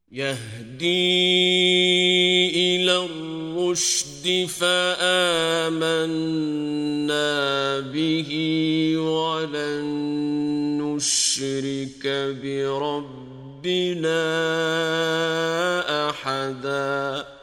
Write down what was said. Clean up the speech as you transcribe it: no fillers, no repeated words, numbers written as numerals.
يهدي إلى الرشد فآمنا به ولن نشرك بربنا أحدا